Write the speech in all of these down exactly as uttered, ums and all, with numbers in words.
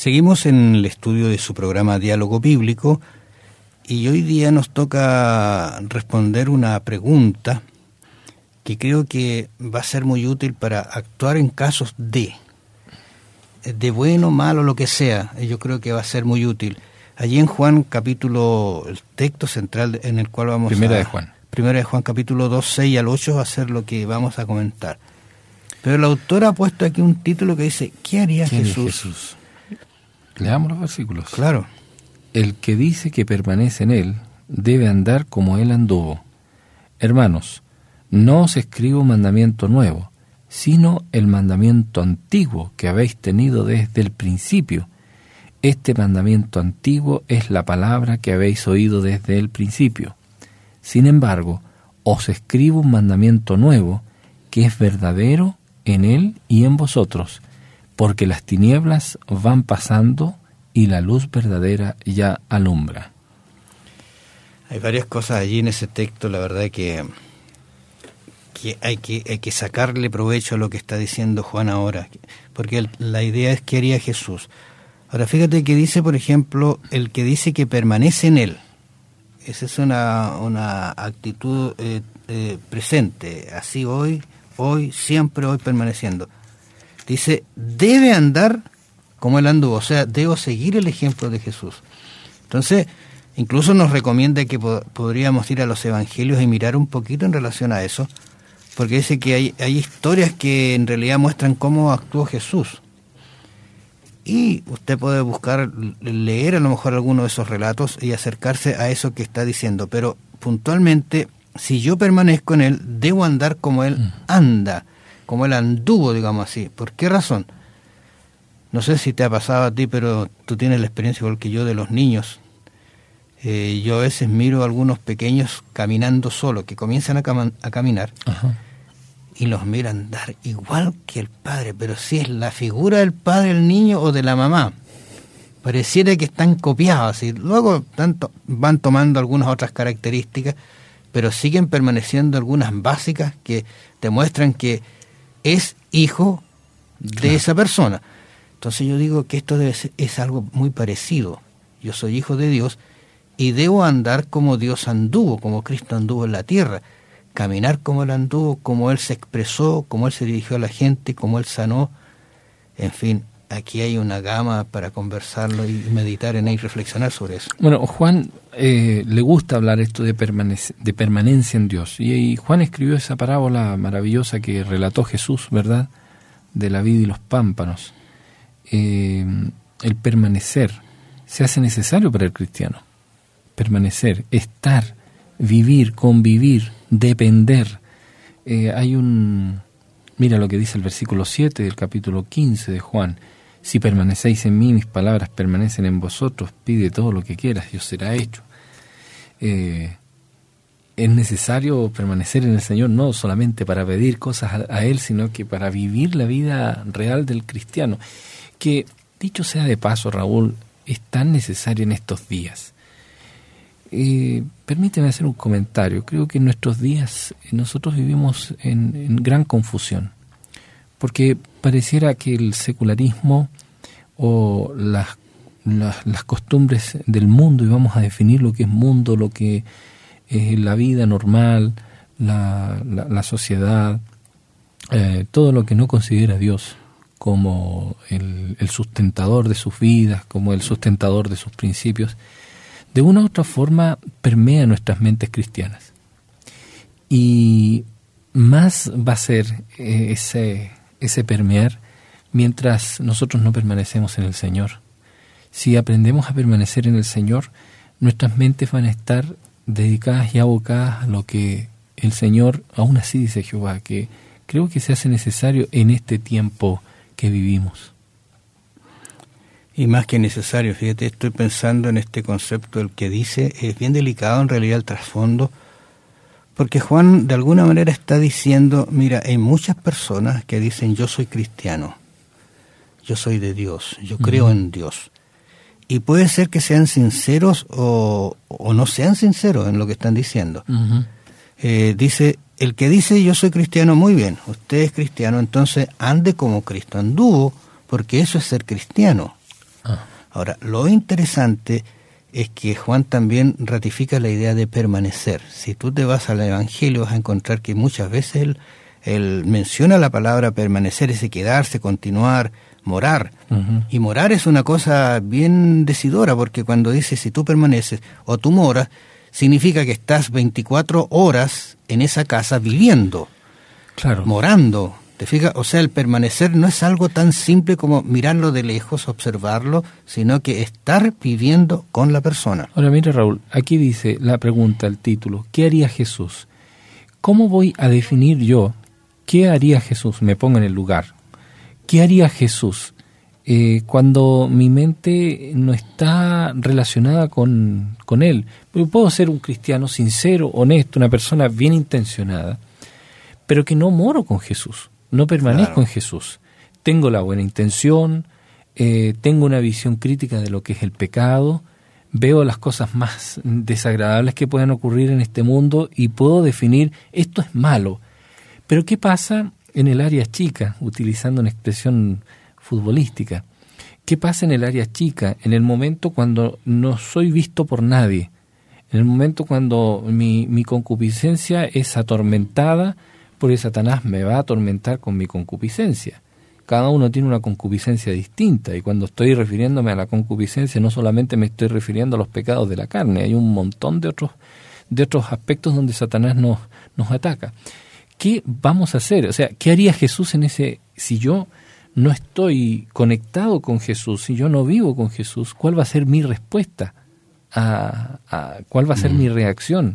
Seguimos en el estudio de su programa Diálogo Bíblico y hoy día nos toca responder una pregunta que creo que va a ser muy útil para actuar en casos de, de bueno, malo, lo que sea. Yo creo que va a ser muy útil. Allí en Juan capítulo, el texto central en el cual vamos Primera a... de Juan. Primera de Juan capítulo dos, seis al ocho va a ser lo que vamos a comentar. Pero el autor ha puesto aquí un título que dice, ¿qué haría ¿Qué haría Jesús? Jesús? Leamos los versículos. Claro. El que dice que permanece en él debe andar como él anduvo. Hermanos, no os escribo un mandamiento nuevo, sino el mandamiento antiguo que habéis tenido desde el principio. Este mandamiento antiguo es la palabra que habéis oído desde el principio. Sin embargo, os escribo un mandamiento nuevo, que es verdadero en él y en vosotros, porque las tinieblas van pasando y la luz verdadera ya alumbra. Hay varias cosas allí en ese texto, la verdad que, que, hay que hay que sacarle provecho a lo que está diciendo Juan ahora, porque el, la idea es qué haría Jesús. Ahora fíjate que dice, por ejemplo, el que dice que permanece en él. Esa es una, una actitud eh, eh, presente, así hoy, hoy, siempre hoy permaneciendo. Dice, debe andar como él anduvo, o sea, debo seguir el ejemplo de Jesús. Entonces, incluso nos recomienda que po- podríamos ir a los evangelios y mirar un poquito en relación a eso, porque dice que hay, hay historias que en realidad muestran cómo actuó Jesús. Y usted puede buscar, leer a lo mejor alguno de esos relatos y acercarse a eso que está diciendo, pero puntualmente, si yo permanezco en él, debo andar como él anda, como él anduvo, digamos así. ¿Por qué razón? No sé si te ha pasado a ti, pero tú tienes la experiencia igual que yo de los niños. Eh, yo a veces miro a algunos pequeños caminando solos, que comienzan a, cam- a caminar, Ajá. y los miro andar igual que el padre, pero si es la figura del padre, el niño o de la mamá. Pareciera que están copiados, así. Luego tanto, van tomando algunas otras características, pero siguen permaneciendo algunas básicas que demuestran que es hijo de Claro. esa persona. Entonces yo digo que esto debe ser, es algo muy parecido. Yo soy hijo de Dios y debo andar como Dios anduvo, como Cristo anduvo en la tierra. Caminar como él anduvo, como él se expresó, como él se dirigió a la gente, como él sanó. En fin, aquí hay una gama para conversarlo y meditar en él y reflexionar sobre eso. Bueno, Juan eh, le gusta hablar esto de, permanec- de permanencia en Dios. Y, y Juan escribió esa parábola maravillosa que relató Jesús, ¿verdad? De la vid y los pámpanos. Eh, el permanecer se hace necesario para el cristiano. Permanecer, estar, vivir, convivir, depender. Eh, hay un... Mira lo que dice el versículo siete del capítulo quince de Juan. Si permanecéis en mí, mis palabras permanecen en vosotros, pide todo lo que quieras y os será hecho. Eh, es necesario permanecer en el Señor, no solamente para pedir cosas a, a Él, sino que para vivir la vida real del cristiano, que, dicho sea de paso, Raúl, es tan necesaria en estos días. Eh, permíteme hacer un comentario. Creo que en nuestros días nosotros vivimos en, en gran confusión, porque pareciera que el secularismo o las, las, las costumbres del mundo, y vamos a definir lo que es mundo, lo que es la vida normal, la, la, la sociedad, eh, todo lo que no considera a Dios como el, el sustentador de sus vidas, como el sustentador de sus principios, de una u otra forma permea nuestras mentes cristianas. Y más va a ser eh, ese, ese permear mientras nosotros no permanecemos en el Señor. Si aprendemos a permanecer en el Señor, nuestras mentes van a estar dedicadas y abocadas a lo que el Señor, aún así dice Jehová, que creo que se hace necesario en este tiempo que vivimos. Y más que necesario, fíjate, estoy pensando en este concepto, el que dice, es bien delicado en realidad el trasfondo, porque Juan de alguna manera está diciendo, mira, hay muchas personas que dicen yo soy cristiano, yo soy de Dios, yo creo uh-huh. en Dios. Y puede ser que sean sinceros o, o no sean sinceros en lo que están diciendo. Uh-huh. Eh, dice, el que dice yo soy cristiano, muy bien, usted es cristiano, entonces ande como Cristo anduvo, porque eso es ser cristiano. Ajá. Ahora, lo interesante es que Juan también ratifica la idea de permanecer. Si tú te vas al Evangelio vas a encontrar que muchas veces él, él menciona la palabra permanecer, ese quedarse, continuar, morar. Uh-huh. Y morar es una cosa bien decidora, porque cuando dice si tú permaneces o tú moras, significa que estás veinticuatro horas en esa casa viviendo, claro, morando. ¿Te fijas? O sea, el permanecer no es algo tan simple como mirarlo de lejos, observarlo, sino que estar viviendo con la persona. Ahora mira, Raúl, aquí dice la pregunta, el título, ¿qué haría Jesús? ¿Cómo voy a definir yo qué haría Jesús? Me pongo en el lugar. ¿Qué haría Jesús eh, cuando mi mente no está relacionada con, con Él? Porque puedo ser un cristiano sincero, honesto, una persona bien intencionada, pero que no moro con Jesús. No permanezco claro. en Jesús. Tengo la buena intención, eh, tengo una visión crítica de lo que es el pecado, veo las cosas más desagradables que puedan ocurrir en este mundo y puedo definir esto es malo. Pero ¿qué pasa en el área chica, utilizando una expresión futbolística? ¿Qué pasa en el área chica, en el momento cuando no soy visto por nadie? En el momento cuando mi, mi concupiscencia es atormentada, porque Satanás me va a atormentar con mi concupiscencia. Cada uno tiene una concupiscencia distinta, y cuando estoy refiriéndome a la concupiscencia no solamente me estoy refiriendo a los pecados de la carne, hay un montón de otros, de otros aspectos donde Satanás nos, nos ataca. ¿Qué vamos a hacer? O sea, ¿qué haría Jesús en ese, si yo no estoy conectado con Jesús, si yo no vivo con Jesús? ¿Cuál va a ser mi respuesta? A, a, ¿Cuál va a ser mm. mi reacción?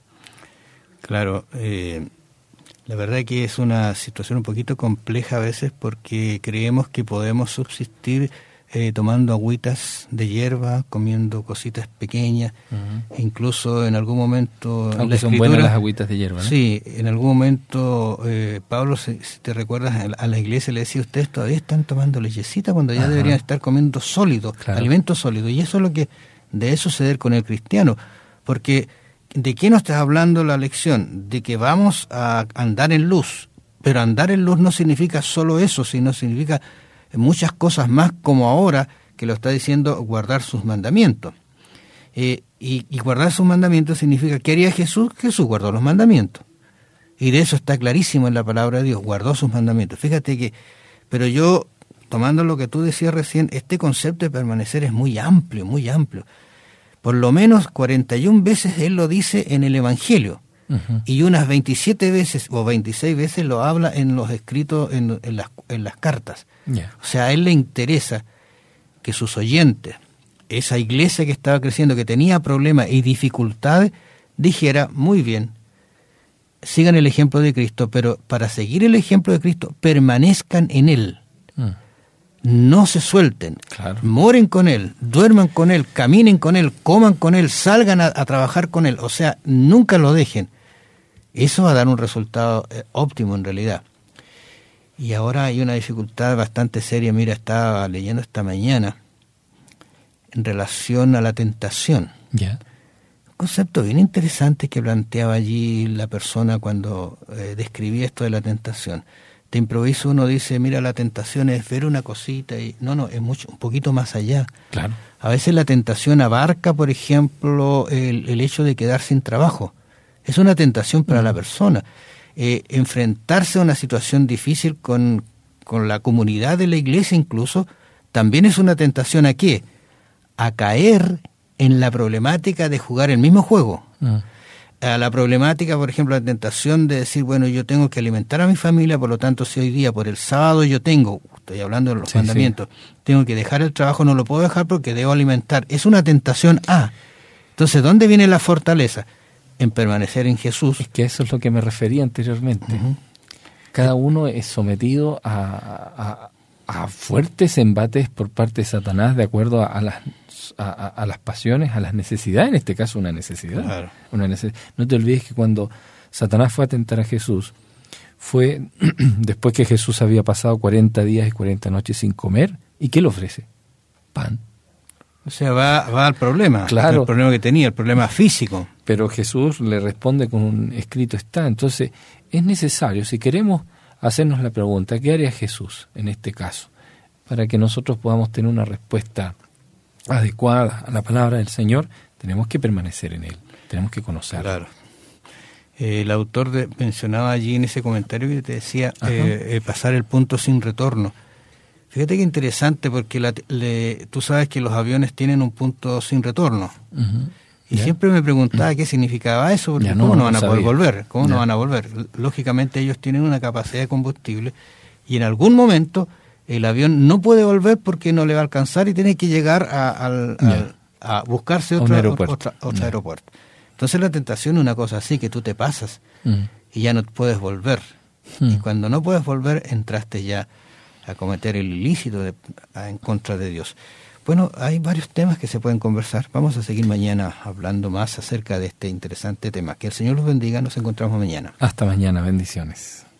Claro, eh... la verdad que es una situación un poquito compleja a veces porque creemos que podemos subsistir eh, tomando agüitas de hierba, comiendo cositas pequeñas, uh-huh. incluso en algún momento... Aunque en la son buenas las agüitas de hierba, ¿no? Sí, en algún momento eh, Pablo, si, si te recuerdas, a la iglesia le decía, ustedes todavía están tomando lechecita cuando ya uh-huh. deberían estar comiendo sólido, claro. alimentos sólidos, y eso es lo que debe suceder con el cristiano, porque... ¿de qué nos está hablando la lección? De que vamos a andar en luz, pero andar en luz no significa solo eso, sino significa muchas cosas más, como ahora que lo está diciendo guardar sus mandamientos. Eh, y, y guardar sus mandamientos significa, ¿qué haría Jesús? Jesús guardó los mandamientos. Y de eso está clarísimo en la palabra de Dios, guardó sus mandamientos. Fíjate que, pero yo, tomando lo que tú decías recién, este concepto de permanecer es muy amplio, muy amplio. Por lo menos cuarenta y una veces él lo dice en el Evangelio, uh-huh. y unas veintisiete veces o veintiséis veces lo habla en los escritos, en, en, las, en las cartas. Yeah. O sea, a él le interesa que sus oyentes, esa iglesia que estaba creciendo, que tenía problemas y dificultades, dijera, muy bien, sigan el ejemplo de Cristo, pero para seguir el ejemplo de Cristo, permanezcan en él. Uh. No se suelten, claro. moren con él, duerman con él, caminen con él, coman con él, salgan a, a trabajar con él, o sea, nunca lo dejen. Eso va a dar un resultado eh, óptimo en realidad. Y ahora hay una dificultad bastante seria, mira, estaba leyendo esta mañana en relación a la tentación. Yeah. Un concepto bien interesante que planteaba allí la persona cuando eh, describía esto de la tentación. De improviso uno dice, mira, la tentación es ver una cosita y no, no, es mucho, un poquito más allá. Claro. A veces la tentación abarca, por ejemplo, el, el hecho de quedar sin trabajo. Es una tentación para mm. la persona. Eh, enfrentarse a una situación difícil con, con la comunidad de la iglesia incluso, también es una tentación. ¿A qué? A caer en la problemática de jugar el mismo juego. Mm. A la problemática, por ejemplo, la tentación de decir, bueno, yo tengo que alimentar a mi familia, por lo tanto, si hoy día por el sábado yo tengo, estoy hablando de los sí, mandamientos, sí. tengo que dejar el trabajo, no lo puedo dejar porque debo alimentar. Es una tentación A. Entonces, ¿dónde viene la fortaleza? En permanecer en Jesús. Es que eso es lo que me refería anteriormente. Uh-huh. Cada uno es sometido a, a, a fuertes embates por parte de Satanás de acuerdo a, a las A, a, a las pasiones, a las necesidades, en este caso una necesidad. Claro. Una necesidad. No te olvides que cuando Satanás fue a tentar a Jesús, fue después que Jesús había pasado cuarenta días y cuarenta noches sin comer, ¿y qué le ofrece? Pan. O sea, va, va al problema, claro. el problema que tenía, el problema físico. Pero Jesús le responde con un escrito está. Entonces, es necesario, si queremos hacernos la pregunta, ¿qué haría Jesús en este caso? Para que nosotros podamos tener una respuesta adecuada a la palabra del Señor, tenemos que permanecer en Él, tenemos que conocerlo. Claro. Eh, el autor de, mencionaba allí en ese comentario que te decía eh, eh, pasar el punto sin retorno. Fíjate qué interesante, porque la, le, tú sabes que los aviones tienen un punto sin retorno. Uh-huh. Y ¿ya? Siempre me preguntaba uh-huh. qué significaba eso, porque ya, ¿cómo no, no van a sabía. poder volver? ¿Cómo ya. no van a volver? Lógicamente ellos tienen una capacidad de combustible y en algún momento el avión no puede volver porque no le va a alcanzar y tiene que llegar a, al, al, a buscarse otro aeropuerto. Otra, otro aeropuerto. Entonces la tentación es una cosa así, que tú te pasas uh-huh. y ya no puedes volver. Uh-huh. Y cuando no puedes volver, entraste ya a cometer el ilícito de, a, en contra de Dios. Bueno, hay varios temas que se pueden conversar. Vamos a seguir mañana hablando más acerca de este interesante tema. Que el Señor los bendiga. Nos encontramos mañana. Hasta mañana. Bendiciones.